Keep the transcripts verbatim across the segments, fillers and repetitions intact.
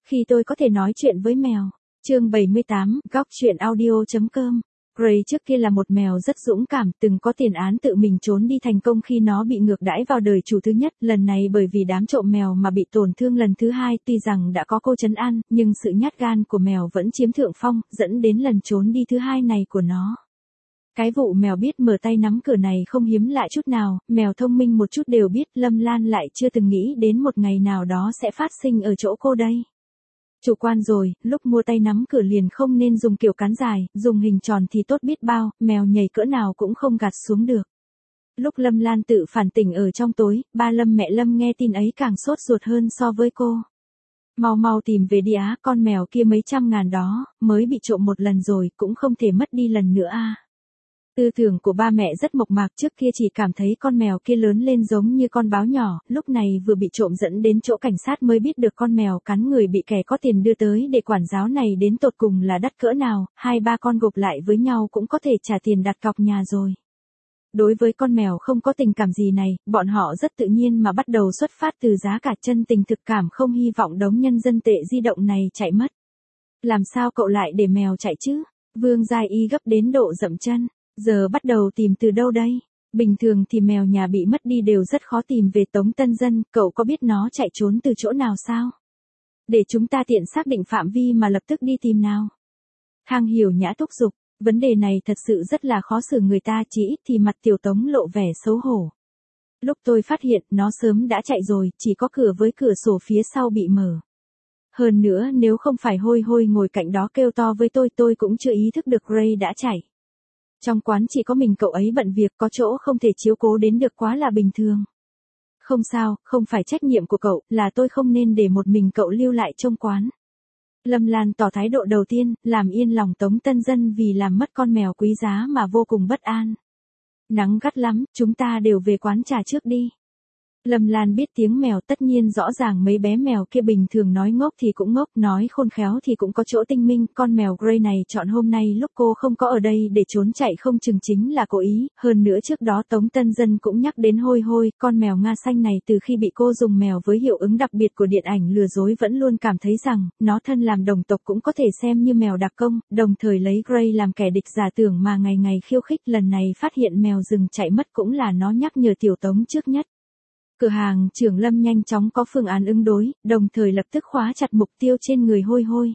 Khi tôi có thể nói chuyện với mèo. Chương bảy mươi tám, góc truyện audio.com. Gray trước kia là một mèo rất dũng cảm, từng có tiền án tự mình trốn đi thành công khi nó bị ngược đãi vào đời chủ thứ nhất, lần này bởi vì đám trộm mèo mà bị tổn thương lần thứ hai, tuy rằng đã có cô trấn an, nhưng sự nhát gan của mèo vẫn chiếm thượng phong, dẫn đến lần trốn đi thứ hai này của nó. Cái vụ mèo biết mở tay nắm cửa này không hiếm lạ chút nào, mèo thông minh một chút đều biết, Lâm Lan lại chưa từng nghĩ đến một ngày nào đó sẽ phát sinh ở chỗ cô đây. Chủ quan rồi, lúc mua tay nắm cửa liền không nên dùng kiểu cán dài, dùng hình tròn thì tốt biết bao, mèo nhảy cỡ nào cũng không gạt xuống được. Lúc Lâm Lan tự phản tỉnh ở trong tối, ba Lâm mẹ Lâm nghe tin ấy càng sốt ruột hơn so với cô. Mau mau tìm về đi á, con mèo kia mấy trăm ngàn đó, mới bị trộm một lần rồi, cũng không thể mất đi lần nữa a. À. Tư tưởng của ba mẹ rất mộc mạc, trước kia chỉ cảm thấy con mèo kia lớn lên giống như con báo nhỏ, lúc này vừa bị trộm dẫn đến chỗ cảnh sát mới biết được con mèo cắn người bị kẻ có tiền đưa tới để quản giáo này đến tột cùng là đắt cỡ nào, hai ba con gộp lại với nhau cũng có thể trả tiền đặt cọc nhà rồi. Đối với con mèo không có tình cảm gì này, bọn họ rất tự nhiên mà bắt đầu xuất phát từ giá cả chân tình thực cảm, không hy vọng đống nhân dân tệ di động này chạy mất. Làm sao cậu lại để mèo chạy chứ? Vương Gia Y gấp đến độ dậm chân. Giờ bắt đầu tìm từ đâu đây? Bình thường thì mèo nhà bị mất đi đều rất khó tìm về Tống Tân Dân, cậu có biết nó chạy trốn từ chỗ nào sao? Để chúng ta tiện xác định phạm vi mà lập tức đi tìm nào. Thang Hiểu Nhã thúc giục, vấn đề này thật sự rất là khó xử người ta, chỉ ít thì mặt Tiểu Tống lộ vẻ xấu hổ. Lúc tôi phát hiện, nó sớm đã chạy rồi, chỉ có cửa với cửa sổ phía sau bị mở. Hơn nữa nếu không phải Hôi Hôi ngồi cạnh đó kêu to với tôi, tôi cũng chưa ý thức được Gray đã chạy. Trong quán chỉ có mình cậu ấy bận việc, có chỗ không thể chiếu cố đến được quá là bình thường. Không sao, không phải trách nhiệm của cậu, là tôi không nên để một mình cậu lưu lại trong quán. Lâm Lan tỏ thái độ đầu tiên, làm yên lòng Tống Tân Dân vì làm mất con mèo quý giá mà vô cùng bất an. Nắng gắt lắm, chúng ta đều về quán trà trước đi. Lâm Lan biết tiếng mèo, tất nhiên rõ ràng mấy bé mèo kia bình thường nói ngốc thì cũng ngốc, nói khôn khéo thì cũng có chỗ tinh minh, con mèo Gray này chọn hôm nay lúc cô không có ở đây để trốn chạy không chừng chính là cố ý, hơn nữa trước đó Tống Tân Dân cũng nhắc đến Hôi Hôi, con mèo Nga xanh này từ khi bị cô dùng mèo với hiệu ứng đặc biệt của điện ảnh lừa dối vẫn luôn cảm thấy rằng, nó thân làm đồng tộc cũng có thể xem như mèo đặc công, đồng thời lấy Gray làm kẻ địch giả tưởng mà ngày ngày khiêu khích, lần này phát hiện mèo rừng chạy mất cũng là nó nhắc nhở Tiểu Tống trước nhất. Cửa hàng trưởng Lâm nhanh chóng có phương án ứng đối, đồng thời lập tức khóa chặt mục tiêu trên người Hôi Hôi.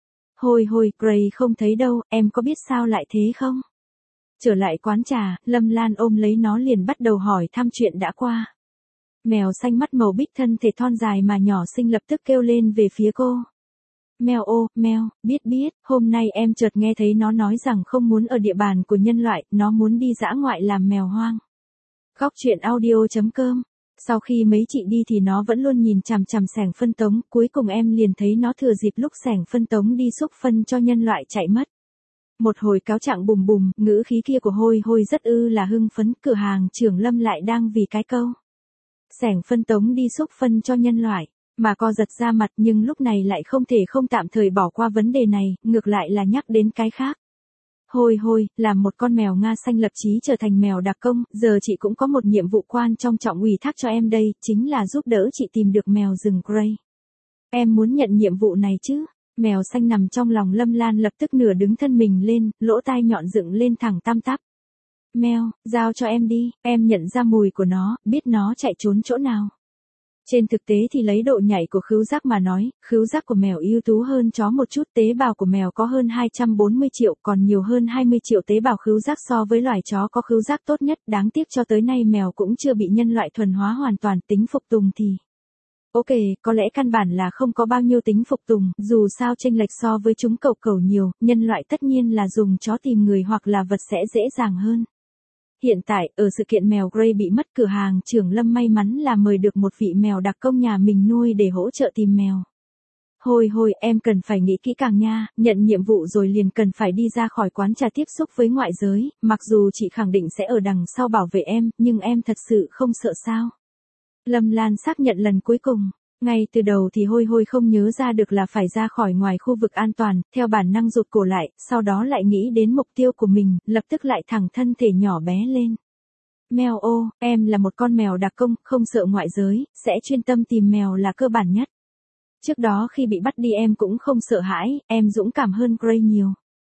Hôi Hôi, Gray không thấy đâu, em có biết sao lại thế không? Trở lại quán trà, Lâm Lan ôm lấy nó liền bắt đầu hỏi thăm chuyện đã qua. Mèo xanh mắt màu bích thân thể thon dài mà nhỏ xinh lập tức kêu lên về phía cô. Mèo ô, mèo, biết biết, hôm nay em chợt nghe thấy nó nói rằng không muốn ở địa bàn của nhân loại, nó muốn đi dã ngoại làm mèo hoang. Góc truyện audio.com. Sau khi mấy chị đi thì nó vẫn luôn nhìn chằm chằm xẻng phân tống, cuối cùng em liền thấy nó thừa dịp lúc xẻng phân tống đi xúc phân cho nhân loại chạy mất. Một hồi cáo trạng bùm bùm, ngữ khí kia của Hôi Hôi rất ư là hưng phấn, cửa hàng trưởng Lâm lại đang vì cái câu xẻng phân tống đi xúc phân cho nhân loại, mà co giật ra mặt, nhưng lúc này lại không thể không tạm thời bỏ qua vấn đề này, ngược lại là nhắc đến cái khác. Hôi Hôi, làm một con mèo Nga xanh lập chí trở thành mèo đặc công, giờ chị cũng có một nhiệm vụ quan trọng trọng ủy thác cho em đây, chính là giúp đỡ chị tìm được mèo rừng Gray. Em muốn nhận nhiệm vụ này chứ? Mèo xanh nằm trong lòng Lâm Lan lập tức nửa đứng thân mình lên, lỗ tai nhọn dựng lên thẳng tăm tắp. Mèo, giao cho em đi, em nhận ra mùi của nó, biết nó chạy trốn chỗ nào. Trên thực tế thì lấy độ nhạy của khứu giác mà nói, khứu giác của mèo ưu tú hơn chó một chút, tế bào của mèo có hơn hai trăm bốn mươi triệu, còn nhiều hơn hai mươi triệu tế bào khứu giác so với loài chó có khứu giác tốt nhất, đáng tiếc cho tới nay mèo cũng chưa bị nhân loại thuần hóa hoàn toàn, tính phục tùng thì... Ok, có lẽ căn bản là không có bao nhiêu tính phục tùng, dù sao chênh lệch so với chúng cẩu cẩu nhiều, nhân loại tất nhiên là dùng chó tìm người hoặc là vật sẽ dễ dàng hơn. Hiện tại, ở sự kiện mèo Gray bị mất, cửa hàng trưởng Lâm may mắn là mời được một vị mèo đặc công nhà mình nuôi để hỗ trợ tìm mèo. Hôi Hôi, em cần phải nghĩ kỹ càng nha, nhận nhiệm vụ rồi liền cần phải đi ra khỏi quán trà tiếp xúc với ngoại giới, mặc dù chị khẳng định sẽ ở đằng sau bảo vệ em, nhưng em thật sự không sợ sao? Lâm Lan xác nhận lần cuối cùng. Ngay từ đầu thì Hôi Hôi không nhớ ra được là phải ra khỏi ngoài khu vực an toàn, theo bản năng rụt cổ lại, sau đó lại nghĩ đến mục tiêu của mình, lập tức lại thẳng thân thể nhỏ bé lên. Mèo ô, em là một con mèo đặc công, không sợ ngoại giới, sẽ chuyên tâm tìm mèo là cơ bản nhất. Trước đó khi bị bắt đi em cũng không sợ hãi, em dũng cảm hơn Gray nhiều.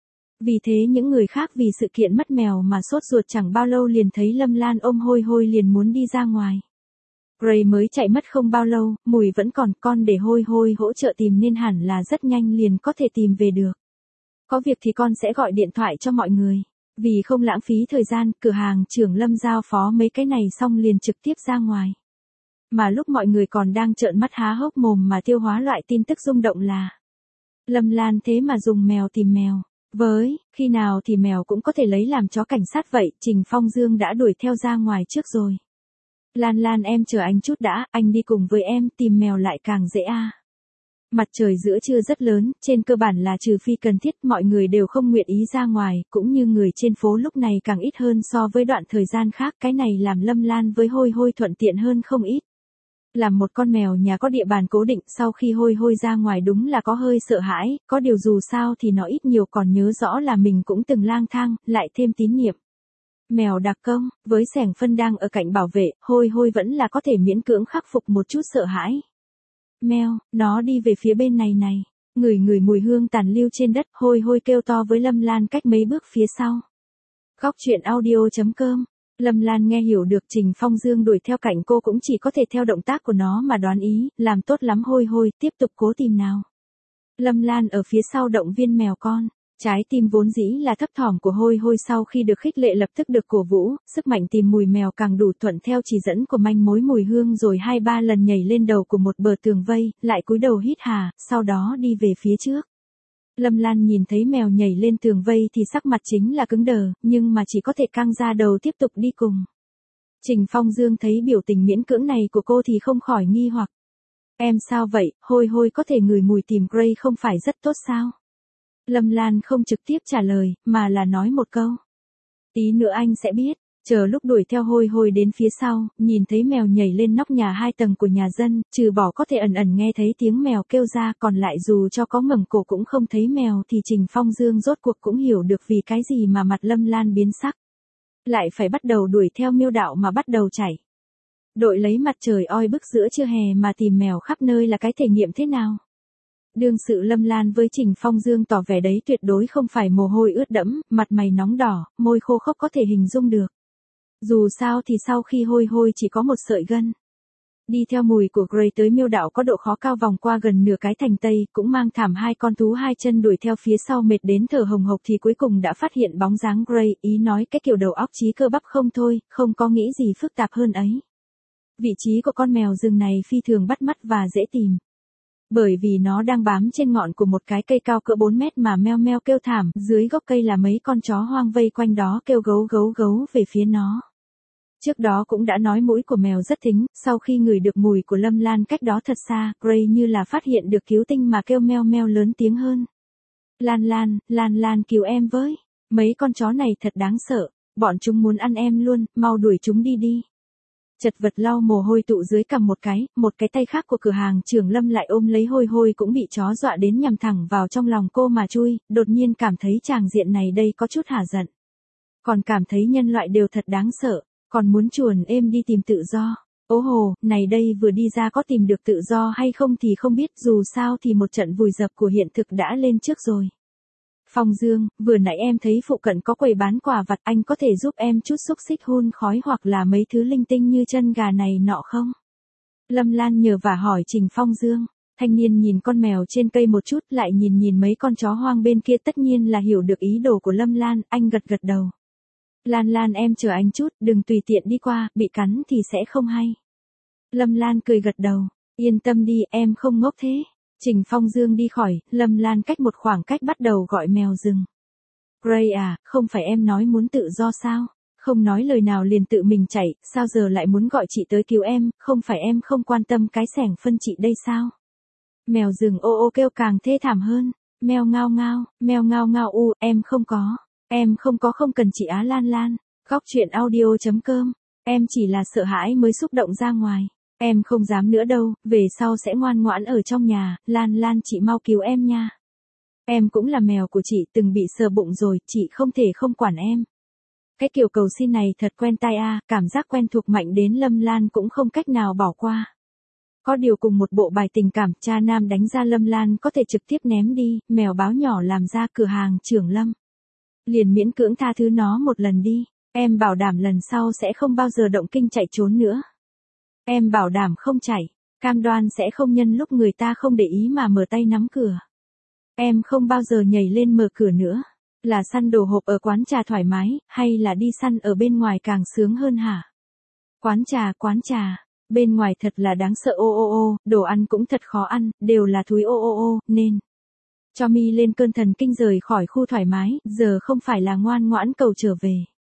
Vì thế những người khác vì sự kiện mất mèo mà sốt ruột chẳng bao lâu liền thấy Lâm Lan ôm Hôi Hôi liền muốn đi ra ngoài. Gray mới chạy mất không bao lâu, mùi vẫn còn, con để Hôi Hôi hỗ trợ tìm nên hẳn là rất nhanh liền có thể tìm về được. Có việc thì con sẽ gọi điện thoại cho mọi người. Vì không lãng phí thời gian, cửa hàng trưởng Lâm giao phó mấy cái này xong liền trực tiếp ra ngoài. Mà lúc mọi người còn đang trợn mắt há hốc mồm mà tiêu hóa loại tin tức rung động là Lâm Lan thế mà dùng mèo tìm mèo. Với, khi nào thì mèo cũng có thể lấy làm chó cảnh sát vậy, Trình Phong Dương đã đuổi theo ra ngoài trước rồi. Lan Lan em chờ anh chút đã, anh đi cùng với em, tìm mèo lại càng dễ à. Mặt trời giữa trưa rất lớn, trên cơ bản là trừ phi cần thiết mọi người đều không nguyện ý ra ngoài, cũng như người trên phố lúc này càng ít hơn so với đoạn thời gian khác, cái này làm Lâm Lan với Hôi Hôi thuận tiện hơn không ít. Làm một con mèo nhà có địa bàn cố định sau khi Hôi Hôi ra ngoài đúng là có hơi sợ hãi, có điều dù sao thì nó ít nhiều còn nhớ rõ là mình cũng từng lang thang, lại thêm tín nhiệm. Mèo đặc công, với xẻng phân đang ở cạnh bảo vệ, Hôi Hôi vẫn là có thể miễn cưỡng khắc phục một chút sợ hãi. Mèo, nó đi về phía bên này này. Ngửi ngửi mùi hương tàn lưu trên đất, Hôi Hôi kêu to với Lâm Lan cách mấy bước phía sau. Góc truyện audio chấm com. Lâm Lan nghe hiểu được Trình Phong Dương đuổi theo cạnh cô cũng chỉ có thể theo động tác của nó mà đoán ý, làm tốt lắm Hôi Hôi, tiếp tục cố tìm nào. Lâm Lan ở phía sau động viên mèo con. Trái tim vốn dĩ là thấp thỏm của Hôi Hôi sau khi được khích lệ lập tức được cổ vũ, sức mạnh tìm mùi mèo càng đủ thuận theo chỉ dẫn của manh mối mùi hương rồi hai ba lần nhảy lên đầu của một bờ tường vây, lại cúi đầu hít hà, sau đó đi về phía trước. Lâm Lan nhìn thấy mèo nhảy lên tường vây thì sắc mặt chính là cứng đờ, nhưng mà chỉ có thể căng ra đầu tiếp tục đi cùng. Trình Phong Dương thấy biểu tình miễn cưỡng này của cô thì không khỏi nghi hoặc. Em sao vậy, Hôi Hôi có thể ngửi mùi tìm Gray không phải rất tốt sao? Lâm Lan không trực tiếp trả lời, mà là nói một câu. Tí nữa anh sẽ biết, chờ lúc đuổi theo Hôi Hôi đến phía sau, nhìn thấy mèo nhảy lên nóc nhà hai tầng của nhà dân, trừ bỏ có thể ẩn ẩn nghe thấy tiếng mèo kêu ra, còn lại dù cho có ngẩng cổ cũng không thấy mèo thì Trình Phong Dương rốt cuộc cũng hiểu được vì cái gì mà mặt Lâm Lan biến sắc. Lại phải bắt đầu đuổi theo Miêu Đạo mà bắt đầu chảy. Đội lấy mặt trời oi bức giữa trưa hè mà tìm mèo khắp nơi là cái thể nghiệm thế nào? Đương sự Lâm Lan với Trình Phong Dương tỏ vẻ đấy tuyệt đối không phải mồ hôi ướt đẫm, mặt mày nóng đỏ, môi khô khốc có thể hình dung được. Dù sao thì sau khi Hôi Hôi chỉ có một sợi gân. Đi theo mùi của Gray tới Miêu Đạo có độ khó cao vòng qua gần nửa cái thành Tây, cũng mang thảm hai con thú hai chân đuổi theo phía sau mệt đến thở hồng hộc thì cuối cùng đã phát hiện bóng dáng Gray, ý nói cái kiểu đầu óc trí cơ bắp không thôi, không có nghĩ gì phức tạp hơn ấy. Vị trí của con mèo rừng này phi thường bắt mắt và dễ tìm. Bởi vì nó đang bám trên ngọn của một cái cây cao cỡ bốn mét mà meo meo kêu thảm, dưới gốc cây là mấy con chó hoang vây quanh đó kêu gấu gấu gấu về phía nó. Trước đó cũng đã nói mũi của mèo rất thính, sau khi ngửi được mùi của Lâm Lan cách đó thật xa, Gray như là phát hiện được cứu tinh mà kêu meo meo lớn tiếng hơn. Lan Lan, Lan Lan cứu em với, mấy con chó này thật đáng sợ, bọn chúng muốn ăn em luôn, mau đuổi chúng đi đi. Chật vật lau mồ hôi tụ dưới cằm một cái, một cái tay khác của cửa hàng trưởng Lâm lại ôm lấy Hôi Hôi cũng bị chó dọa đến nhằm thẳng vào trong lòng cô mà chui, đột nhiên cảm thấy tràng diện này đây có chút hả giận. Còn cảm thấy nhân loại đều thật đáng sợ, còn muốn chuồn êm đi tìm tự do. Ố hồ, này đây vừa đi ra có tìm được tự do hay không thì không biết, dù sao thì một trận vùi dập của hiện thực đã lên trước rồi. Phong Dương, vừa nãy em thấy phụ cận có quầy bán quà vặt, anh có thể giúp em chút xúc xích hun khói hoặc là mấy thứ linh tinh như chân gà này nọ không? Lâm Lan nhờ vả hỏi Trình Phong Dương. Thanh niên nhìn con mèo trên cây một chút lại nhìn nhìn mấy con chó hoang bên kia, tất nhiên là hiểu được ý đồ của Lâm Lan, anh gật gật đầu. Lan Lan em chờ anh chút, đừng tùy tiện đi qua, bị cắn thì sẽ không hay. Lâm Lan cười gật đầu, yên tâm đi, em không ngốc thế. Trình Phong Dương đi khỏi, Lâm Lan cách một khoảng cách bắt đầu gọi mèo rừng. Gray à, không phải em nói muốn tự do sao? Không nói lời nào liền tự mình chạy, sao giờ lại muốn gọi chị tới cứu em, không phải em không quan tâm cái xẻng phân chị đây sao? Mèo rừng ô ô kêu càng thê thảm hơn, meo ngao ngao, meo ngao ngao u, em không có, em không có không cần chị Á Lan Lan, góc truyện audio chấm com, em chỉ là sợ hãi mới xúc động ra ngoài. Em không dám nữa đâu, về sau sẽ ngoan ngoãn ở trong nhà, Lan Lan chị mau cứu em nha. Em cũng là mèo của chị, từng bị sờ bụng rồi, chị không thể không quản em. Cái kiểu cầu xin này thật quen tai a, à, cảm giác quen thuộc mạnh đến Lâm Lan cũng không cách nào bỏ qua. Có điều cùng một bộ bài tình cảm, cha nam đánh ra Lâm Lan có thể trực tiếp ném đi, mèo báo nhỏ làm ra cửa hàng trưởng Lâm. Liền miễn cưỡng tha thứ nó một lần đi, em bảo đảm lần sau sẽ không bao giờ động kinh chạy trốn nữa. Em bảo đảm không chạy, cam đoan sẽ không nhân lúc người ta không để ý mà mở tay nắm cửa. Em không bao giờ nhảy lên mở cửa nữa. Là săn đồ hộp ở quán trà thoải mái, hay là đi săn ở bên ngoài càng sướng hơn hả? Quán trà, quán trà, bên ngoài thật là đáng sợ ô ô ô, đồ ăn cũng thật khó ăn, đều là thúi ô ô ô, nên cho mi lên cơn thần kinh rời khỏi khu thoải mái, giờ không phải là ngoan ngoãn cầu trở về.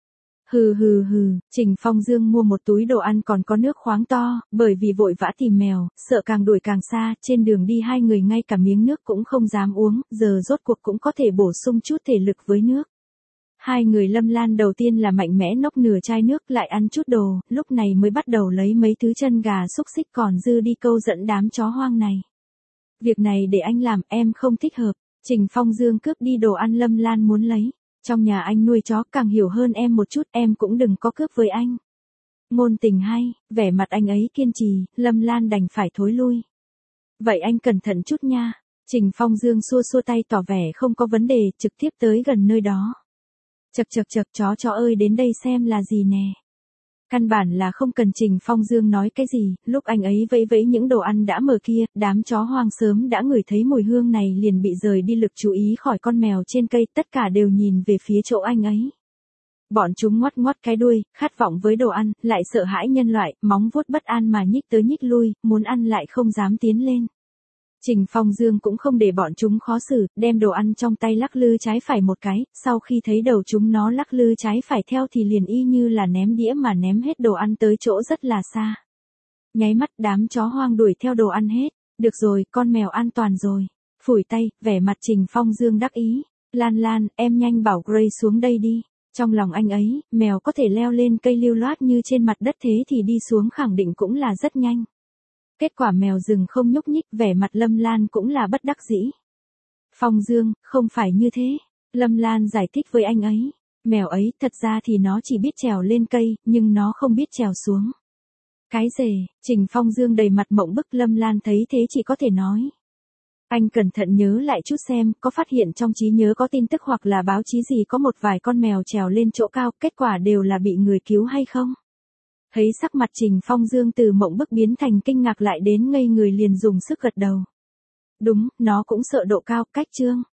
Hừ hừ hừ, Trình Phong Dương mua một túi đồ ăn còn có nước khoáng to, bởi vì vội vã tìm mèo, sợ càng đuổi càng xa, trên đường đi hai người ngay cả miếng nước cũng không dám uống, giờ rốt cuộc cũng có thể bổ sung chút thể lực với nước. Hai người Lâm Lan đầu tiên là mạnh mẽ nốc nửa chai nước lại ăn chút đồ, lúc này mới bắt đầu lấy mấy thứ chân gà xúc xích còn dư đi câu dẫn đám chó hoang này. Việc này để anh làm, em không thích hợp. Trình Phong Dương cướp đi đồ ăn Lâm Lan muốn lấy. Trong nhà anh nuôi chó, càng hiểu hơn em một chút, em cũng đừng có cướp với anh. Ngôn tình hay, vẻ mặt anh ấy kiên trì, Lâm Lan đành phải thối lui. Vậy anh cẩn thận chút nha. Trình Phong Dương xua xua tay tỏ vẻ không có vấn đề, trực tiếp tới gần nơi đó. Chật chật chật, chó chó ơi, đến đây xem là gì nè. Căn bản là không cần Trình Phong Dương nói cái gì, lúc anh ấy vẫy vẫy những đồ ăn đã mở kia, đám chó hoang sớm đã ngửi thấy mùi hương này liền bị rời đi lực chú ý khỏi con mèo trên cây, tất cả đều nhìn về phía chỗ anh ấy. Bọn chúng ngoắt ngoắt cái đuôi, khát vọng với đồ ăn, lại sợ hãi nhân loại, móng vuốt bất an mà nhích tới nhích lui, muốn ăn lại không dám tiến lên. Trình Phong Dương cũng không để bọn chúng khó xử, đem đồ ăn trong tay lắc lư trái phải một cái, sau khi thấy đầu chúng nó lắc lư trái phải theo thì liền y như là ném đĩa mà ném hết đồ ăn tới chỗ rất là xa. Nháy mắt đám chó hoang đuổi theo đồ ăn hết, được rồi, con mèo an toàn rồi. Phủi tay, vẻ mặt Trình Phong Dương đắc ý, Lan Lan, em nhanh bảo Gray xuống đây đi. Trong lòng anh ấy, mèo có thể leo lên cây lưu loát như trên mặt đất thế thì đi xuống khẳng định cũng là rất nhanh. Kết quả mèo rừng không nhúc nhích, vẻ mặt Lâm Lan cũng là bất đắc dĩ. Phong Dương, không phải như thế. Lâm Lan giải thích với anh ấy. Mèo ấy, thật ra thì nó chỉ biết trèo lên cây, nhưng nó không biết trèo xuống. Cái rề, Trình Phong Dương đầy mặt mộng bức, Lâm Lan thấy thế chỉ có thể nói. Anh cẩn thận nhớ lại chút xem, có phát hiện trong trí nhớ có tin tức hoặc là báo chí gì có một vài con mèo trèo lên chỗ cao, kết quả đều là bị người cứu hay không? Thấy sắc mặt Trình Phong Dương từ mộng bức biến thành kinh ngạc lại đến ngây người liền dùng sức gật đầu. Đúng, nó cũng sợ độ cao, cách chương.